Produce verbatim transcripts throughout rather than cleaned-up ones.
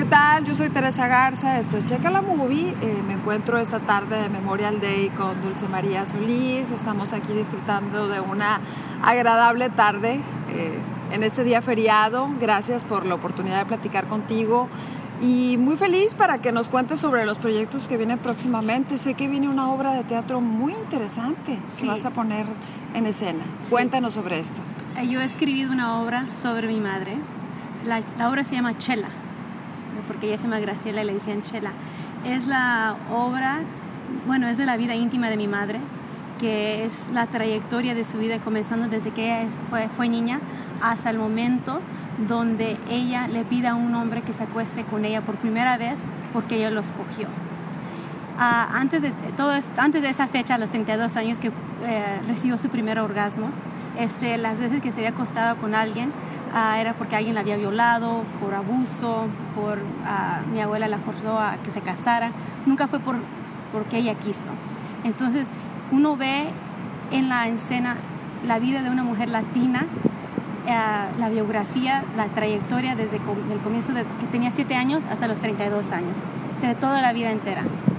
¿qué tal? Yo soy Teresa Garza, esto es Checa la Movie. Eh, me encuentro esta tarde de Memorial Day con Dulce María Solís. Estamos aquí disfrutando de una agradable tarde eh, en este día feriado. Gracias por la oportunidad de platicar contigo y muy feliz para que nos cuentes sobre los proyectos que vienen próximamente. Sé que viene una obra de teatro muy interesante sí. que vas a poner en escena. Sí. Cuéntanos sobre esto. Yo he escrito una obra sobre mi madre. La, la obra se llama Chela, porque ella se llama Graciela y le decían Chela. Es la obra, bueno, es de la vida íntima de mi madre, que es la trayectoria de su vida comenzando desde que ella fue, fue niña hasta el momento donde ella le pide a un hombre que se acueste con ella por primera vez porque ella lo escogió. Uh, antes, de, todo, antes de esa fecha, a los treinta y dos años que eh, recibió su primer orgasmo, este, las veces que se había acostado con alguien uh, era porque alguien la había violado, por abuso, por uh, mi abuela la forzó a que se casara, nunca fue por, porque ella quiso. Entonces uno ve en la escena la vida de una mujer latina, uh, la biografía, la trayectoria desde com- el comienzo de que tenía siete años hasta los treinta y dos años, se ve toda la vida entera.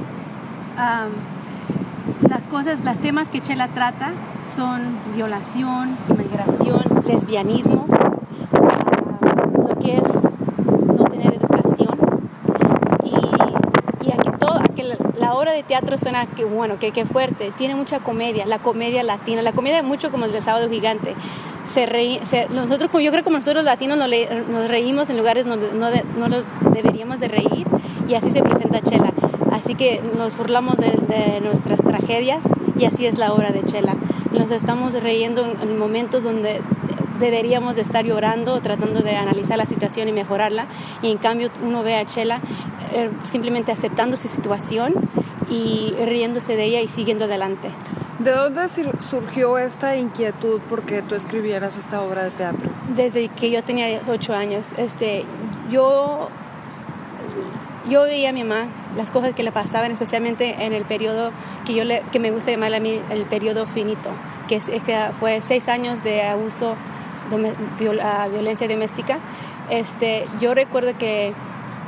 Um, las cosas, los temas que Chela trata son violación, inmigración, lesbianismo, uh, lo que es no tener educación y, y aquí todo, aquí la, la obra de teatro suena que bueno, que, que fuerte, tiene mucha comedia, la comedia latina, la comedia mucho como el del Sábado Gigante. Se reí, se, nosotros, yo creo que como nosotros los latinos nos, le, nos reímos en lugares donde no, de, no nos deberíamos de reír y así se presenta Chela. Así que nos burlamos de, de nuestras tragedias y así es la obra de Chela. Nos estamos riendo en, en momentos donde deberíamos de estar llorando, tratando de analizar la situación y mejorarla. Y en cambio uno ve a Chela eh, simplemente aceptando su situación y riéndose de ella y siguiendo adelante. ¿De dónde surgió esta inquietud porque tú escribieras esta obra de teatro? Desde que yo tenía ocho años. Este, yo... Yo veía a mi mamá las cosas que le pasaban, especialmente en el periodo que yo le, que me gusta llamar a mí el periodo finito, que, es, que fue seis años de abuso, de viol, uh, violencia doméstica. Este, yo recuerdo que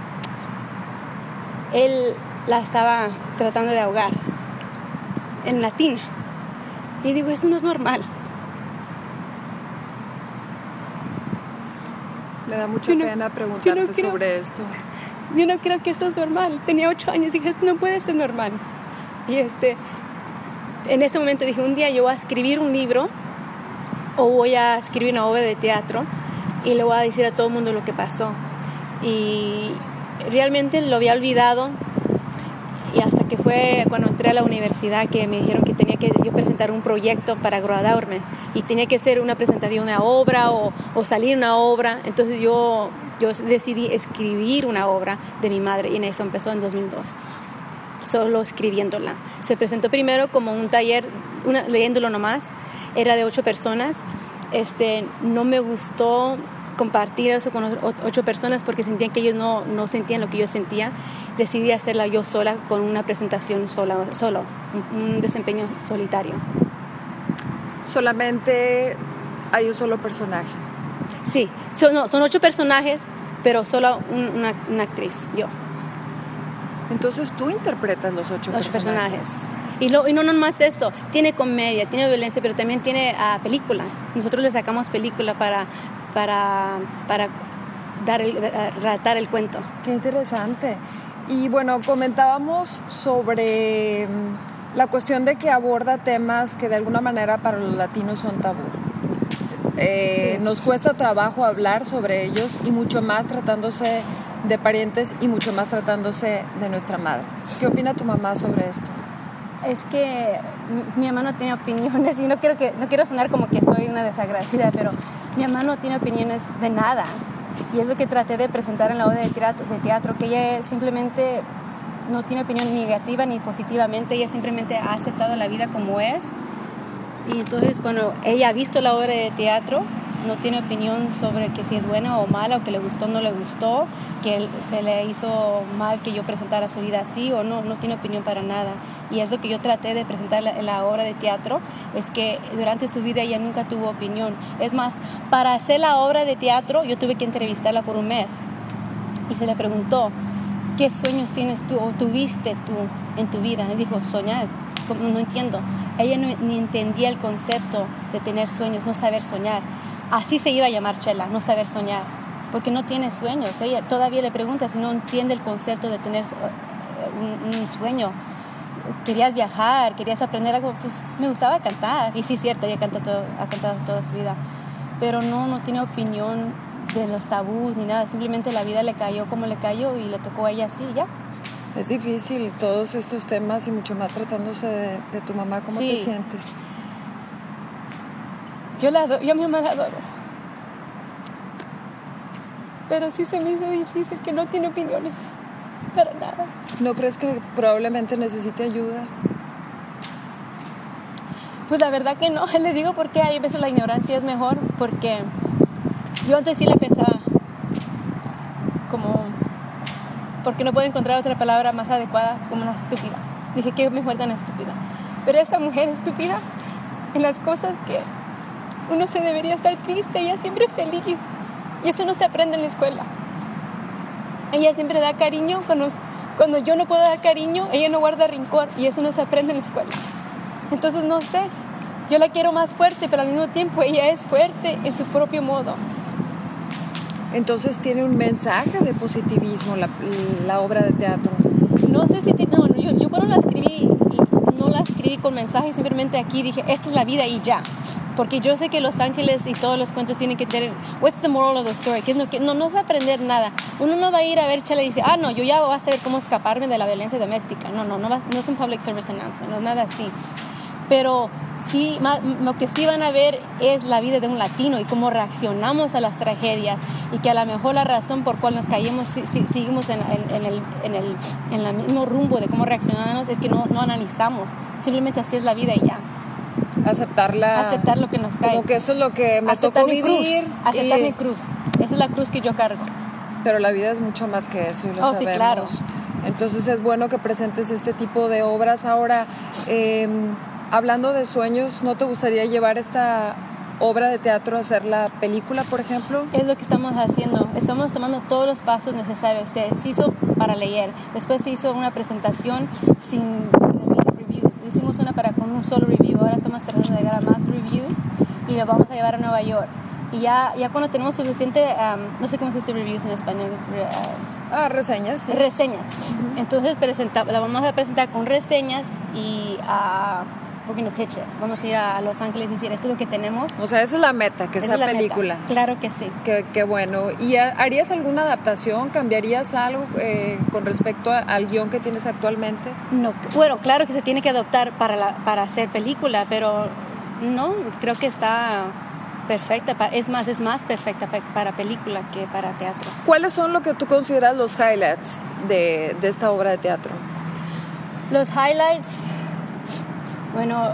él la estaba tratando de ahogar en la tina. Y digo, esto no es normal. Me da mucha no, pena preguntarte no creo, sobre esto. Yo no creo que esto es normal. Tenía ocho años y dije, esto no puede ser normal. Y este, en ese momento dije, un día yo voy a escribir un libro o voy a escribir una obra de teatro y le voy a decir a todo el mundo lo que pasó. Y realmente lo había olvidado y hasta que fue cuando entré a la universidad que me dijeron que tenía que yo presentar un proyecto para graduarme y tenía que ser una presentación de una obra o, o salir una obra. Entonces yo... Yo decidí escribir una obra de mi madre y en eso empezó en dos mil dos, solo escribiéndola. Se presentó primero como un taller, una, leyéndolo nomás, era de ocho personas. Este, no me gustó compartir eso con ocho personas porque sentían que ellos no, no sentían lo que yo sentía. Decidí hacerla yo sola con una presentación sola, solo, un, un desempeño solitario. Solamente hay un solo personaje. Sí, son, no, son ocho personajes, pero solo un, una, una actriz, yo. Entonces tú interpretas los ocho, ocho personajes. personajes. Y, lo, y no nomás eso, tiene comedia, tiene violencia, pero también tiene uh, película. Nosotros le sacamos película para, para, para dar el, uh, relatar el cuento. Qué interesante. Y bueno, comentábamos sobre la cuestión de que aborda temas que de alguna manera para los latinos son tabú. Eh, sí. Nos cuesta trabajo hablar sobre ellos y mucho más tratándose de parientes y mucho más tratándose de nuestra madre. ¿Qué opina tu mamá sobre esto? Es que mi mamá no tiene opiniones y no quiero, que, no quiero sonar como que soy una desagradecida, pero mi mamá no tiene opiniones de nada y es lo que traté de presentar en la obra de teatro, de teatro que ella simplemente no tiene opinión negativa ni positivamente, ella simplemente ha aceptado la vida como es. Y entonces cuando ella ha visto la obra de teatro, no tiene opinión sobre que si es buena o mala, o que le gustó o no le gustó, que se le hizo mal que yo presentara su vida así o no, no tiene opinión para nada. Y es lo que yo traté de presentar en la obra de teatro, es que durante su vida ella nunca tuvo opinión. Es más, para hacer la obra de teatro yo tuve que entrevistarla por un mes. y se le preguntó, ¿qué sueños tienes tú o tuviste tú en tu vida? Y dijo, soñar. Como, no entiendo. Ella no, ni entendía el concepto de tener sueños, no saber soñar. Así se iba a llamar Chela, no saber soñar, porque no tiene sueños. Ella todavía le pregunta si no entiende el concepto de tener un, un sueño. Querías viajar, querías aprender algo, pues me gustaba cantar. Y sí, es cierto, ella canta todo, ha cantado toda su vida. Pero no, no tiene opinión de los tabús ni nada. Simplemente la vida le cayó como le cayó y le tocó a ella así, ya. Es difícil todos estos temas y mucho más tratándose de, de tu mamá. ¿Cómo Sí. te sientes? Yo, la adoro, yo a mi mamá la adoro. Pero sí se me hizo difícil que no tiene opiniones. Para nada. ¿No crees que probablemente necesite ayuda? Pues la verdad que no. Le digo porque hay veces la ignorancia es mejor. Porque yo antes sí le pensaba como... porque no puedo encontrar otra palabra más adecuada, como una estúpida. Dije, qué mejor tan estúpida. Pero esa mujer estúpida en las cosas que uno se debería estar triste, ella siempre feliz. Y eso no se aprende en la escuela. Ella siempre da cariño. Cuando, cuando yo no puedo dar cariño, ella no guarda rencor. Y eso no se aprende en la escuela. Entonces, no sé. Yo la quiero más fuerte, pero al mismo tiempo ella es fuerte en su propio modo. Entonces tiene un mensaje de positivismo la, la obra de teatro. No sé si tiene... No, yo, yo cuando la escribí, y no la escribí con mensaje, simplemente aquí dije, esta es la vida y ya. Porque yo sé que Los Ángeles y todos los cuentos tienen que tener, what's the moral of the story? Que es lo que, no, no va a aprender nada. Uno no va a ir a ver Chela y dice, ah, no, yo ya voy a saber cómo escaparme de la violencia doméstica. No, no, no, va, no es un public service announcement, no es nada así. Pero sí, lo que sí van a ver es la vida de un latino y cómo reaccionamos a las tragedias, y que a lo mejor la razón por cual nos caímos, si, si, seguimos en, en, en, el, en, el, en el mismo rumbo de cómo reaccionamos, es que no, no analizamos. Simplemente así es la vida y ya. Aceptarla. Aceptar lo que nos cae. Como que esto es lo que me Aceptar tocó mi vivir. Cruz. Aceptar y... mi cruz. Esa es la cruz que yo cargo. Pero la vida es mucho más que eso y lo oh, sabemos. Sí, claro. Entonces es bueno que presentes este tipo de obras. Ahora, eh, hablando de sueños, ¿no te gustaría llevar esta obra de teatro a hacer la película, por ejemplo? Es lo que estamos haciendo. Estamos tomando todos los pasos necesarios. Se, se hizo para leer. Después se hizo una presentación sin reviews. Hicimos una para con un solo review. Ahora estamos tratando de llegar a más reviews y lo vamos a llevar a Nueva York. Y ya, ya cuando tenemos suficiente, um, no sé cómo se dice reviews en español. Uh, ah, reseñas. Sí. Reseñas. Uh-huh. Entonces presenta, la vamos a presentar con reseñas y a... Uh, porque no pitch it. Vamos a ir a Los Ángeles y decir, esto es lo que tenemos. O sea, esa es la meta, que esa sea es película. Meta. Claro que sí. Qué, qué bueno. ¿Y harías alguna adaptación? ¿Cambiarías algo eh, con respecto a, al guión que tienes actualmente? No, bueno, claro que se tiene que adaptar para, la, para hacer película, pero no, creo que está perfecta. Es más, es más perfecta para película que para teatro. ¿Cuáles son lo que tú consideras los highlights de, de esta obra de teatro? Los highlights... Bueno,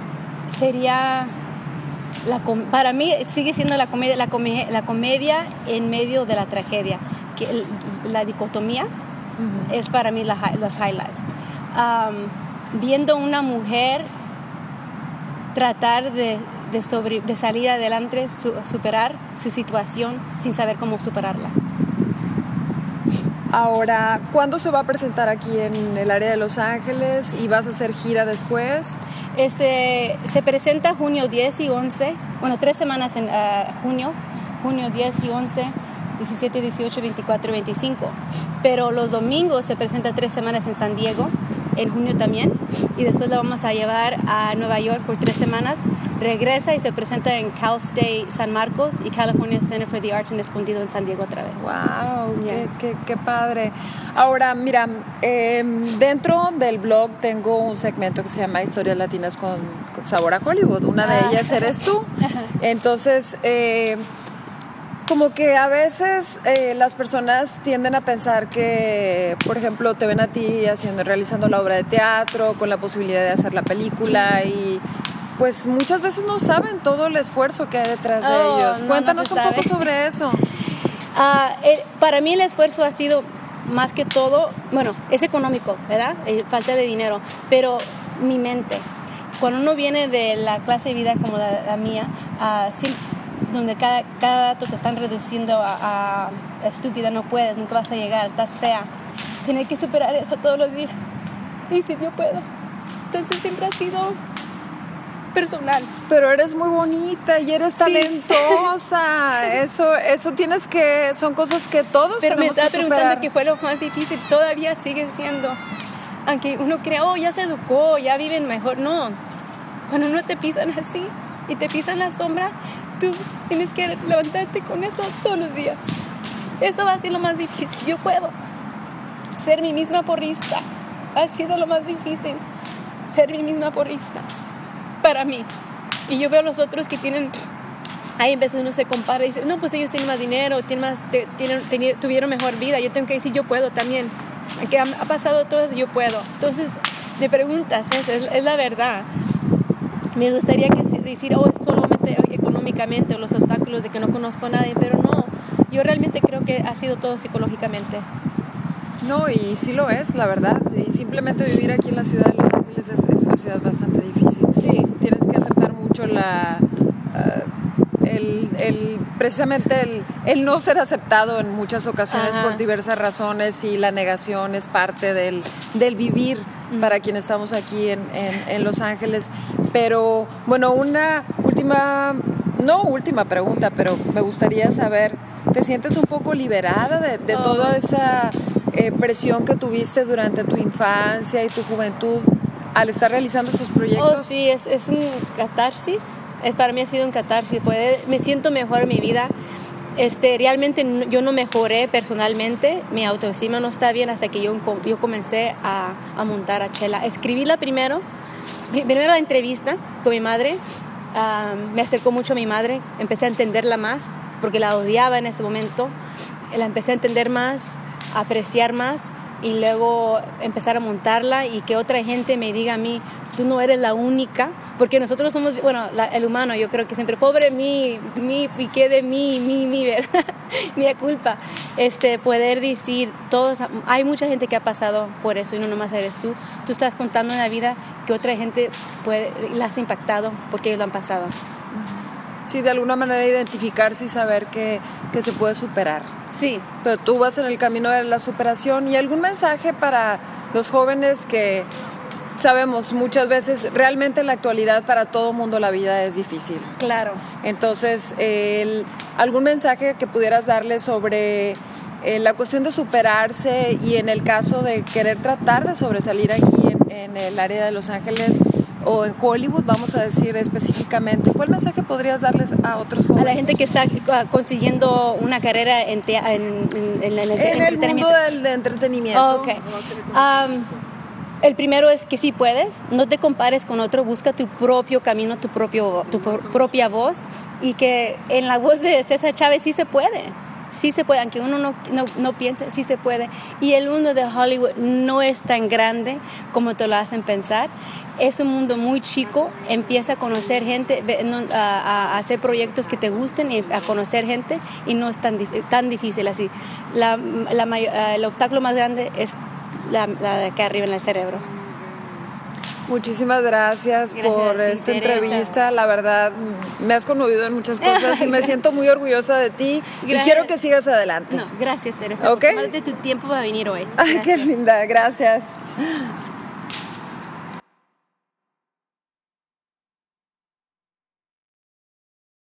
sería, la com- para mí sigue siendo la comedia, la, com- la comedia en medio de la tragedia, que el, la dicotomía uh-huh. es para mí la, los highlights. Um, viendo una mujer tratar de, de, sobre, de salir adelante, su, superar su situación sin saber cómo superarla. Ahora, ¿cuándo se va a presentar aquí en el área de Los Ángeles y vas a hacer gira después? Este, se presenta junio diez y once, bueno, tres semanas en uh, junio, junio diez y once, diecisiete, dieciocho, veinticuatro y veinticinco. Pero los domingos se presenta tres semanas en San Diego, en junio también, y después la vamos a llevar a Nueva York por tres semanas. Regresa y se presenta en Cal State San Marcos y California Center for the Arts en Escondido en San Diego otra vez. ¡Wow! Yeah. Qué, qué, ¡Qué padre! Ahora, mira, eh, dentro del blog tengo un segmento que se llama Historias Latinas con, con Sabor a Hollywood. Una de ah. ellas eres tú. Entonces, eh, como que a veces eh, las personas tienden a pensar que, por ejemplo, te ven a ti haciendo, realizando la obra de teatro, con la posibilidad de hacer la película y... pues muchas veces no saben todo el esfuerzo que hay detrás oh, de ellos. No, Cuéntanos no un poco sobre eso. Uh, eh, para mí el esfuerzo ha sido más que todo, bueno, es económico, ¿verdad? Eh, falta de dinero, pero mi mente. Cuando uno viene de la clase de vida como la, la mía, uh, sí, donde cada, cada dato te están reduciendo a, a estúpida, no puedes, nunca vas a llegar, estás fea. Tener que superar eso todos los días. Y sí, yo puedo. Entonces siempre ha sido personal. Pero eres muy bonita y eres talentosa. Sí. Eso, eso tienes que, son cosas que todos Pero tenemos que superar. Pero me estaba preguntando qué fue lo más difícil. Todavía sigue siendo. Aunque uno crea, oh, ya se educó, ya viven mejor. No. Cuando uno te pisan así y te pisan la sombra, tú tienes que levantarte con eso todos los días. Eso va a ser lo más difícil. Yo puedo ser mi misma porrista. Ha sido lo más difícil. Ser mi misma porrista. Para mí. Y yo veo a los otros que tienen... Ahí a veces uno se compara y dice, no, pues ellos tienen más dinero, tienen más, tienen, tienen, tuvieron mejor vida. Yo tengo que decir, yo puedo también. Aunque ha, ha pasado todo eso, yo puedo. Entonces, me preguntas eso, es, es la verdad. Me gustaría que decir, oh, es solamente económicamente o los obstáculos de que no conozco a nadie, pero no. Yo realmente creo que ha sido todo psicológicamente. No, y sí lo es, la verdad. Y simplemente vivir aquí en la ciudad de Los Ángeles es, es una ciudad bastante difícil. Sí. Tienes que aceptar mucho la... Uh, el, el, precisamente el, el no ser aceptado en muchas ocasiones. Ajá. Por diversas razones, y la negación es parte del, del vivir uh-huh. para quienes estamos aquí en, en, en Los Ángeles. Pero, bueno, una última, no última pregunta, pero me gustaría saber, ¿te sientes un poco liberada de, de oh. toda esa eh, presión que tuviste durante tu infancia y tu juventud al estar realizando estos proyectos? Oh, sí, es, es un catarsis. Es, para mí ha sido un catarsis. Puede, me siento mejor en mi vida. Este, realmente no, yo no mejoré personalmente. Mi autoestima no está bien hasta que yo, yo comencé a, a montar a Chela. Escribí la primero, primero la entrevista con mi madre. Um, me acercó mucho a mi madre. Empecé a entenderla más porque la odiaba en ese momento. La empecé a entender más, a apreciar más. Y luego empezar a montarla y que otra gente me diga a mí, tú no eres la única, porque nosotros somos, bueno, la, el humano, yo creo que siempre, pobre mí, mí, y qué de mí, mí, mí, ¿verdad? Mi culpa. Este, poder decir, todos, hay mucha gente que ha pasado por eso y no nomás eres tú. Tú estás contando una vida que otra gente puede, la has impactado porque ellos lo han pasado. Sí, de alguna manera identificarse y saber que, que se puede superar. Sí. Pero tú vas en el camino de la superación. ¿Y algún mensaje para los jóvenes que sabemos muchas veces, realmente en la actualidad para todo mundo la vida es difícil? Claro. Entonces, el, ¿algún mensaje que pudieras darle sobre eh, la cuestión de superarse y en el caso de querer tratar de sobresalir aquí en, en el área de Los Ángeles o en Hollywood, vamos a decir específicamente? ¿Cuál mensaje podrías darles a otros jóvenes? A la gente que está consiguiendo una carrera en, te, en, en, en, en, en el mundo del de entretenimiento. Oh, okay. um, el primero es que sí puedes, no te compares con otro, busca tu propio camino, tu, propio, tu pro, propia voz, y que en la voz de César Chávez sí se puede. Sí se puede, aunque uno no, no, no piense, sí se puede. Y el mundo de Hollywood no es tan grande como te lo hacen pensar. Es un mundo muy chico. Empieza a conocer gente, a, a hacer proyectos que te gusten y a conocer gente, y no es tan, tan difícil así. La, la mayor, el obstáculo más grande es la, la de acá arriba en el cerebro. Muchísimas gracias, gracias por esta Teresa. entrevista. La verdad, me has conmovido en muchas cosas y me siento muy orgullosa de ti. Gracias. Y quiero que sigas adelante. No, gracias, Teresa. ¿Okay? Por tomarte tu tiempo para venir hoy. Ay, gracias. Qué linda, gracias.